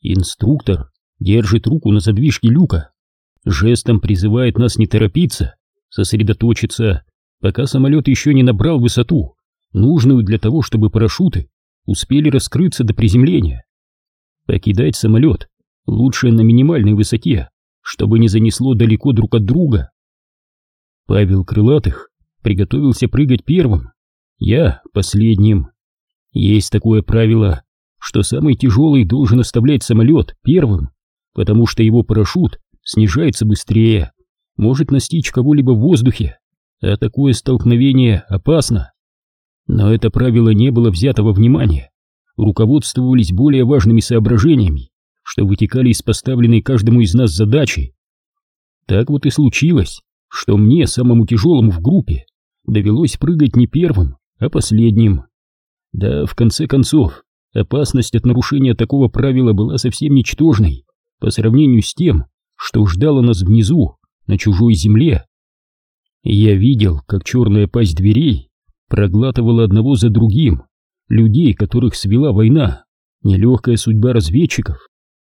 Инструктор держит руку на задвижке люка, жестом призывает нас не торопиться, сосредоточиться, пока самолет еще не набрал высоту, нужную для того, чтобы парашюты успели раскрыться до приземления. Покидать самолет лучше на минимальной высоте, чтобы не занесло далеко друг от друга. Павел Крылатых приготовился прыгать первым, я последним. Есть такое правило, что самый тяжелый должен оставлять самолет первым, потому что его парашют снижается быстрее, может настичь кого-либо в воздухе, а такое столкновение опасно. Но это правило не было взято во внимание, руководствовались более важными соображениями, что вытекали из поставленной каждому из нас задачи. Так вот и случилось, что мне, самому тяжелому в группе, довелось прыгать не первым, а последним. Да, в конце концов, опасность от нарушения такого правила была совсем ничтожной по сравнению с тем, что ждало нас внизу, на чужой земле. Я видел, как черная пасть дверей проглатывала одного за другим людей, которых свела война, нелегкая судьба разведчиков.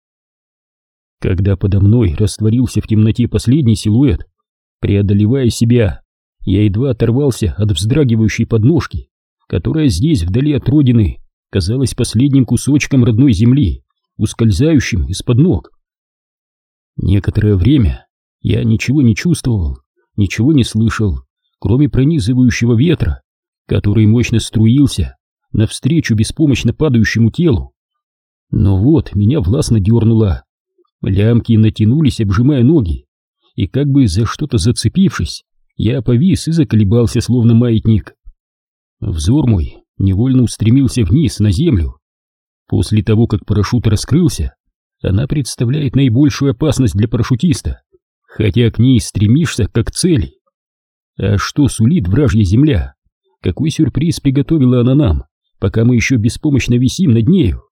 Когда подо мной растворился в темноте последний силуэт, преодолевая себя, я едва оторвался от вздрагивающей подножки, которая здесь, вдали от родины, казалась последним кусочком родной земли, ускользающим из-под ног. Некоторое время я ничего не чувствовал, ничего не слышал, кроме пронизывающего ветра, который мощно струился навстречу беспомощно падающему телу. Но вот меня властно дернуло, лямки натянулись, обжимая ноги, и как бы за что-то зацепившись, я повис и заколебался, словно маятник. Взор мой невольно устремился вниз, на землю. После того, как парашют раскрылся, она представляет наибольшую опасность для парашютиста, хотя к ней стремишься как к цели. А что сулит вражья земля? Какой сюрприз приготовила она нам, пока мы еще беспомощно висим над нею?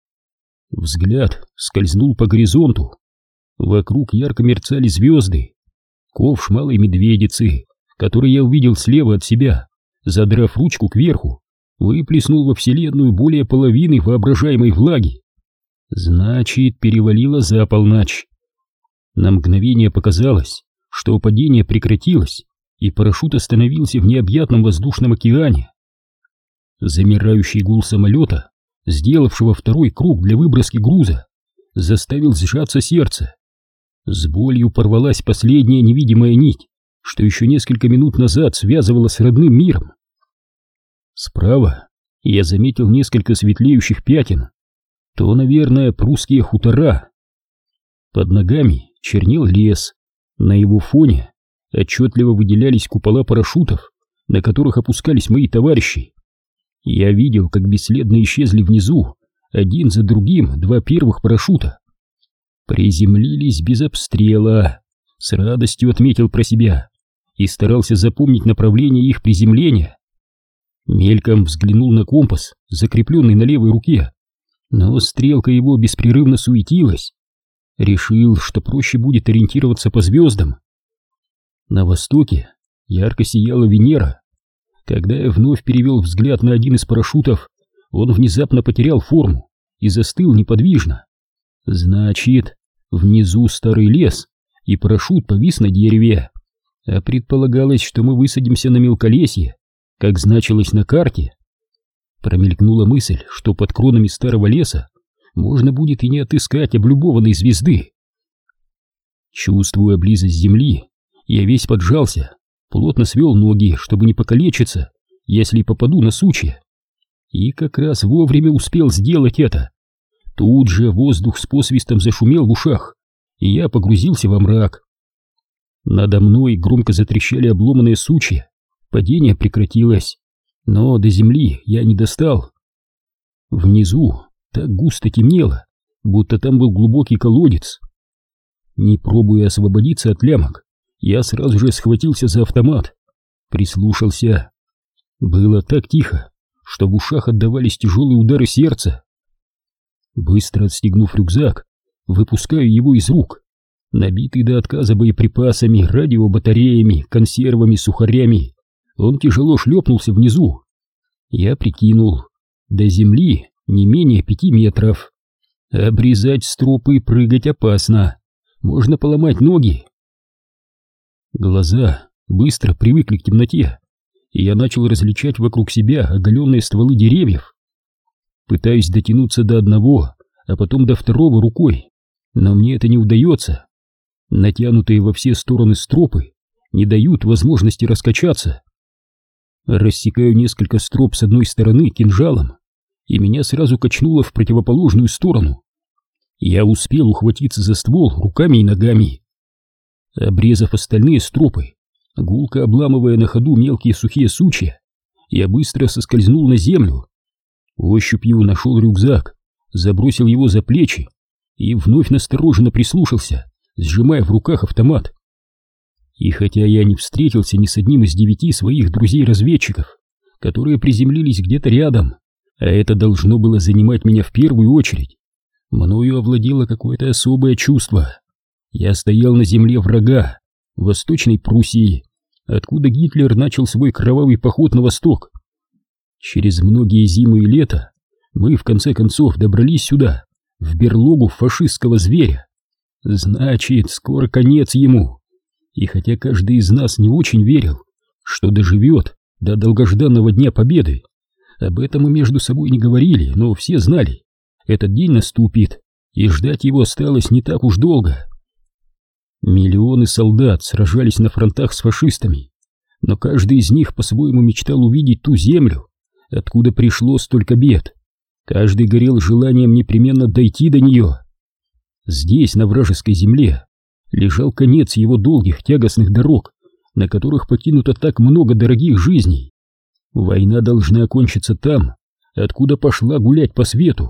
Взгляд скользнул по горизонту. Вокруг ярко мерцали звезды. Ковш малой медведицы, который я увидел слева от себя, задрав ручку кверху, выплеснул во вселенную более половины воображаемой влаги. Значит, перевалило за полночь. На мгновение показалось, что падение прекратилось, и парашют остановился в необъятном воздушном океане. Замирающий гул самолета, сделавшего второй круг для выброски груза, заставил сжаться сердце. С болью порвалась последняя невидимая нить, что еще несколько минут назад связывала с родным миром. Справа я заметил несколько светлеющих пятен. То, наверное, прусские хутора. Под ногами чернел лес. На его фоне отчетливо выделялись купола парашютов, на которых опускались мои товарищи. Я видел, как бесследно исчезли внизу один за другим два первых парашюта. Приземлились без обстрела. С радостью отметил про себя и старался запомнить направление их приземления. Мельком взглянул на компас, закрепленный на левой руке, но стрелка его беспрерывно суетилась. Решил, что проще будет ориентироваться по звездам. На востоке ярко сияла Венера. Когда я вновь перевел взгляд на один из парашютов, он внезапно потерял форму и застыл неподвижно. Значит, внизу старый лес, и парашют повис на дереве, а предполагалось, что мы высадимся на мелколесье, как значилось на карте. Промелькнула мысль, что под кронами старого леса можно будет и не отыскать облюбованной звезды. Чувствуя близость земли, я весь поджался, плотно свел ноги, чтобы не покалечиться, если попаду на сучья. И как раз вовремя успел сделать это. Тут же воздух с посвистом зашумел в ушах, и я погрузился во мрак. Надо мной громко затрещали обломанные сучья. Падение прекратилось, но до земли я не достал. Внизу так густо темнело, будто там был глубокий колодец. Не пробуя освободиться от лямок, я сразу же схватился за автомат, прислушался. Было так тихо, что в ушах отдавались тяжелые удары сердца. Быстро отстегнув рюкзак, выпускаю его из рук, набитый до отказа боеприпасами, радиобатареями, консервами, сухарями. Он тяжело шлепнулся внизу. Я прикинул, до земли не менее 5 метров. Обрезать стропы и прыгать опасно. Можно поломать ноги. Глаза быстро привыкли к темноте, и я начал различать вокруг себя оголенные стволы деревьев. Пытаюсь дотянуться до одного, а потом до второго рукой, но мне это не удается. Натянутые во все стороны стропы не дают возможности раскачаться. Рассекаю несколько строп с одной стороны кинжалом, и меня сразу качнуло в противоположную сторону. Я успел ухватиться за ствол руками и ногами. Обрезав остальные стропы, гулко обламывая на ходу мелкие сухие сучья, я быстро соскользнул на землю. Ощупью нашел рюкзак, забросил его за плечи и вновь настороженно прислушался, сжимая в руках автомат. И хотя я не встретился ни с одним из 9 своих друзей-разведчиков, которые приземлились где-то рядом, а это должно было занимать меня в первую очередь, мною овладело какое-то особое чувство. Я стоял на земле врага, в Восточной Пруссии, откуда Гитлер начал свой кровавый поход на восток. Через многие зимы и лета мы в конце концов добрались сюда, в берлогу фашистского зверя. Значит, скоро конец ему. И хотя каждый из нас не очень верил, что доживет до долгожданного Дня Победы, об этом мы между собой не говорили, но все знали, этот день наступит, и ждать его осталось не так уж долго. Миллионы солдат сражались на фронтах с фашистами, но каждый из них по-своему мечтал увидеть ту землю, откуда пришло столько бед. Каждый горел желанием непременно дойти до нее. Здесь, на вражеской земле, лежал конец его долгих тягостных дорог, на которых покинуто так много дорогих жизней. Война должна окончиться там, откуда пошла гулять по свету.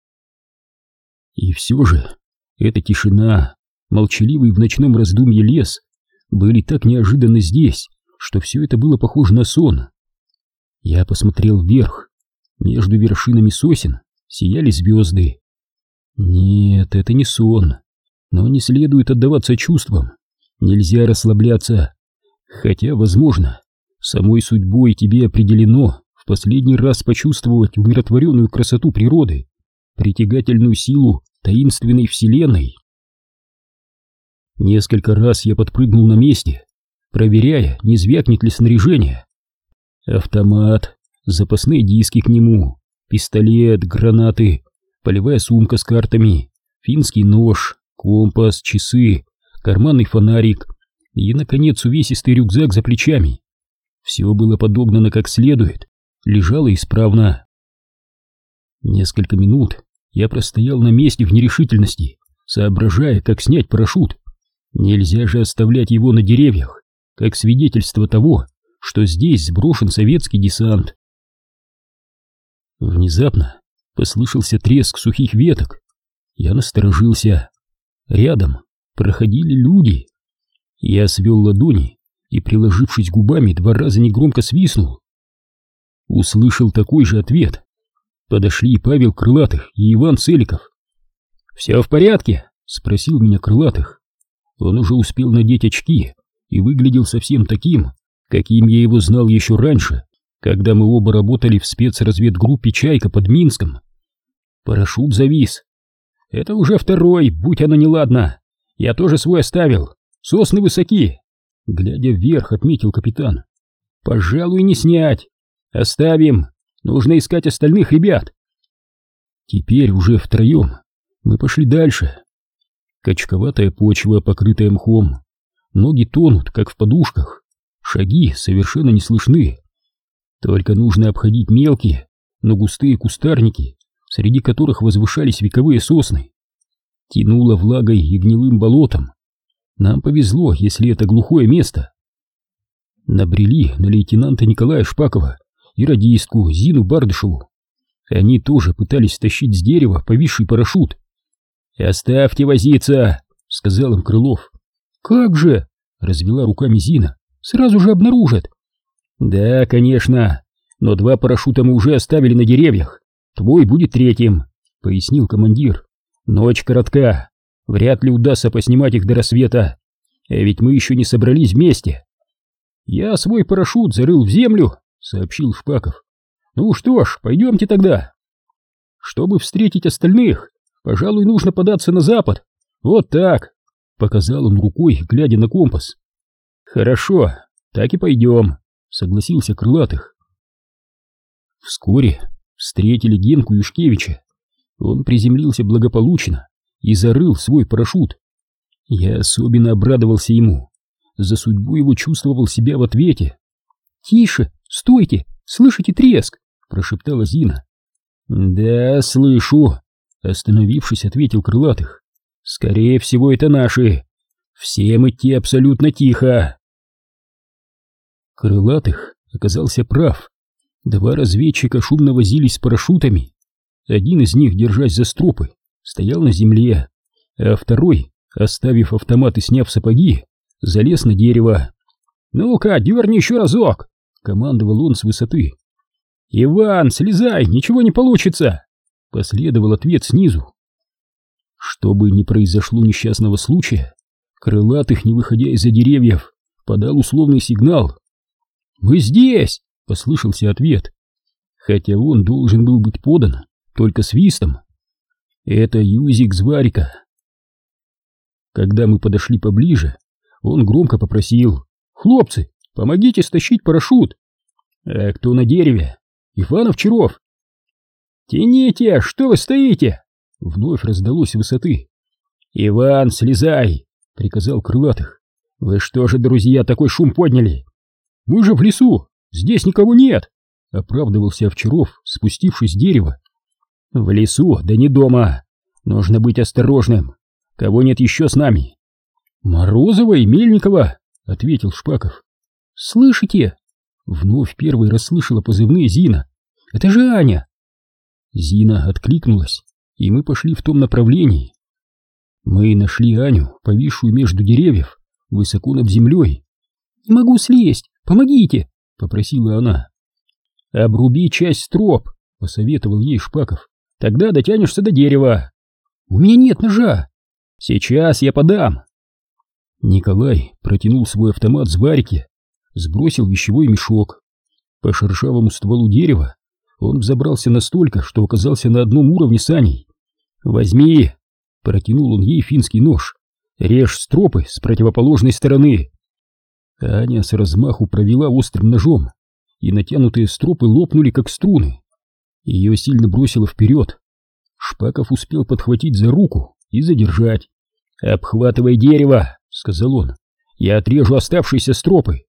И все же эта тишина, молчаливый в ночном раздумье лес, были так неожиданны здесь, что все это было похоже на сон. Я посмотрел вверх. Между вершинами сосен сияли звезды. Нет, это не сон. Но не следует отдаваться чувствам. Нельзя расслабляться. Хотя, возможно, самой судьбой тебе определено в последний раз почувствовать умиротворенную красоту природы, притягательную силу таинственной вселенной. Несколько раз я подпрыгнул на месте, проверяя, не звякнет ли снаряжение. Автомат, запасные диски к нему, пистолет, гранаты, полевая сумка с картами, финский нож, компас, часы, карманный фонарик и, наконец, увесистый рюкзак за плечами. Все было подогнано как следует, лежало исправно. Несколько минут я простоял на месте в нерешительности, соображая, как снять парашют. Нельзя же оставлять его на деревьях, как свидетельство того, что здесь сброшен советский десант. Внезапно послышался треск сухих веток. Я насторожился. Рядом проходили люди. Я свел ладони и, приложившись губами, 2 раза негромко свистнул. Услышал такой же ответ. Подошли Павел Крылатых и Иван Целиков. «Все в порядке?» — спросил меня Крылатых. Он уже успел надеть очки и выглядел совсем таким, каким я его знал еще раньше, когда мы оба работали в спецразведгруппе «Чайка» под Минском. Парашют завис. «Это уже второй, будь оно неладно. Я тоже свой оставил. Сосны высоки», — глядя вверх, отметил капитан. «Пожалуй, не снять. Оставим. Нужно искать остальных ребят». Теперь уже втроем мы пошли дальше. Качковатая почва, покрытая мхом. Ноги тонут, как в подушках. Шаги совершенно не слышны. Только нужно обходить мелкие, но густые кустарники, среди которых возвышались вековые сосны. Тянуло влагой и гнилым болотом. Нам повезло, если это глухое место. Набрели на лейтенанта Николая Шпакова и радистку Зину Бардышеву. Они тоже пытались стащить с дерева повисший парашют. «Оставьте возиться», — сказал им Крылов. «Как же?» — развела руками Зина. «Сразу же обнаружат». «Да, конечно, но 2 парашюта мы уже оставили на деревьях. Твой будет 3-м», — пояснил командир. «Ночь коротка, вряд ли удастся поснимать их до рассвета, а ведь мы еще не собрались вместе». «Я свой парашют зарыл в землю», — сообщил Шпаков. «Ну что ж, пойдемте тогда». Чтобы встретить остальных, Пожалуй, нужно податься на запад. Вот так, показал он рукой, глядя на компас. Хорошо, так и пойдем, согласился Крылатых. Вскоре встретили Генку Юшкевича. Он приземлился благополучно и зарыл свой парашют. Я особенно обрадовался ему. За судьбу его чувствовал себя в ответе. «Тише! Стойте! Слышите треск?» — прошептала Зина. «Да, слышу!» — остановившись, ответил Крылатых. «Скорее всего, это наши. Всем идти абсолютно тихо!» Крылатых оказался прав. Два разведчика шумно возились с парашютами. Один из них, держась за стропы, стоял на земле, а второй, оставив автомат и сняв сапоги, залез на дерево. «Ну-ка, дерни еще разок!» — командовал он с высоты. «Иван, слезай, ничего не получится!» — последовал ответ снизу. Чтобы не произошло несчастного случая, Крылатых, не выходя из-за деревьев, подал условный сигнал. «Мы здесь!» — послышался ответ, хотя он должен был быть подан только свистом. «Это Юзик Зварика». Когда мы подошли поближе, он громко попросил: «Хлопцы, помогите стащить парашют!» «А кто на дереве? Иван Овчаров!» «Тяните, что вы стоите?» Вновь раздалось с высоты. «Иван, слезай!» — приказал Крылатых. «Вы что же, друзья, такой шум подняли?» «Мы же в лесу, здесь никого нет!» — оправдывался Овчаров, спустившись с дерева. «В лесу, да не дома. Нужно быть осторожным. Кого нет еще с нами?» «Морозова и Мельникова», — ответил Шпаков. «Слышите?» — вновь первой расслышала позывные Зина. «Это же Аня!» Зина откликнулась, и мы пошли в том направлении. Мы нашли Аню, повисшую между деревьев, высоко над землей. «Не могу слезть, помогите!» — попросила она. «Обруби часть строп», — посоветовал ей Шпаков. «Тогда дотянешься до дерева». «У меня нет ножа». «Сейчас я подам». Николай протянул свой автомат с Зварике, сбросил вещевой мешок. По шершавому стволу дерева он взобрался настолько, что оказался на одном уровне с Аней. «Возьми!» — протянул он ей финский нож. «Режь стропы с противоположной стороны». Аня с размаху провела острым ножом, и натянутые стропы лопнули, как струны. Ее сильно бросило вперед. Шпаков успел подхватить за руку и задержать. «Обхватывай дерево!» — сказал он. «Я отрежу оставшиеся стропы».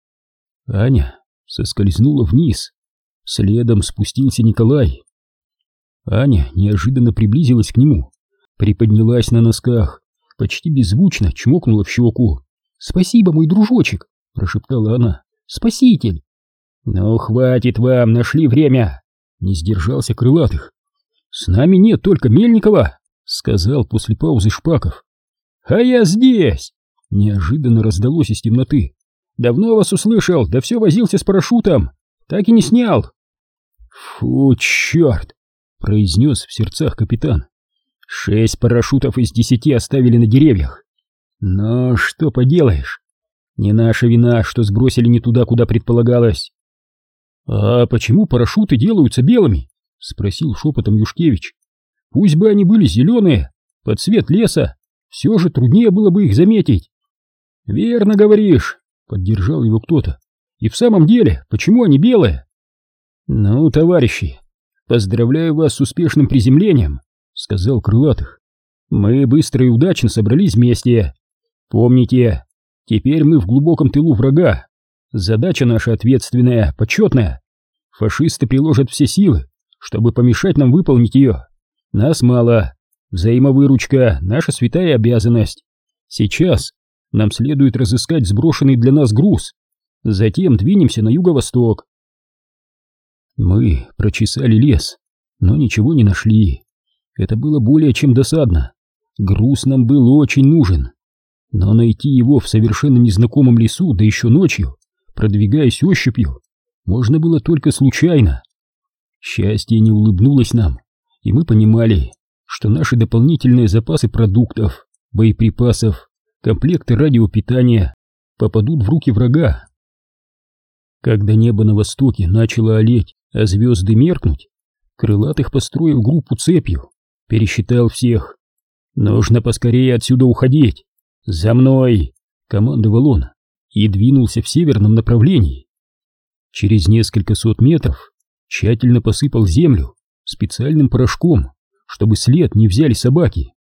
Аня соскользнула вниз. Следом спустился Николай. Аня неожиданно приблизилась к нему, приподнялась на носках, почти беззвучно чмокнула в щеку. «Спасибо, мой дружочек!» — прошептала она. «Спаситель!» «Ну, хватит вам, нашли время!» — не сдержался Крылатых. «С нами нет только Мельникова!» — сказал после паузы Шпаков. «А я здесь!» — неожиданно раздалось из темноты. «Давно вас услышал, да все возился с парашютом, так и не снял!» «Фу, черт!» — произнес в сердцах капитан. 6 парашютов из 10 оставили на деревьях. Но что поделаешь, не наша вина, что сбросили не туда, куда предполагалось. «А почему парашюты делаются белыми?» — спросил шепотом Юшкевич. «Пусть бы они были зеленые, под цвет леса, все же труднее было бы их заметить». «Верно говоришь», — поддержал его кто-то. «И в самом деле, почему они белые?» «Ну, товарищи, поздравляю вас с успешным приземлением», — сказал Крылатых. «Мы быстро и удачно собрались вместе. Помните, теперь мы в глубоком тылу врага. Задача наша ответственная, почетная. Фашисты приложат все силы, чтобы помешать нам выполнить ее. Нас мало. Взаимовыручка — наша святая обязанность. Сейчас нам следует разыскать сброшенный для нас груз. Затем двинемся на юго-восток». Мы прочесали лес, но ничего не нашли. Это было более чем досадно. Груз нам был очень нужен. Но найти его в совершенно незнакомом лесу, да еще ночью, продвигаясь ощупью, можно было только случайно. Счастье не улыбнулось нам, и мы понимали, что наши дополнительные запасы продуктов, боеприпасов, комплекты радиопитания попадут в руки врага. Когда небо на востоке начало олеть, а звезды меркнуть, Крылатых построил группу цепью, пересчитал всех. «Нужно поскорее отсюда уходить! За мной!» — командовал он и двинулся в северном направлении. Через несколько сот метров тщательно посыпал землю специальным порошком, чтобы след не взяли собаки.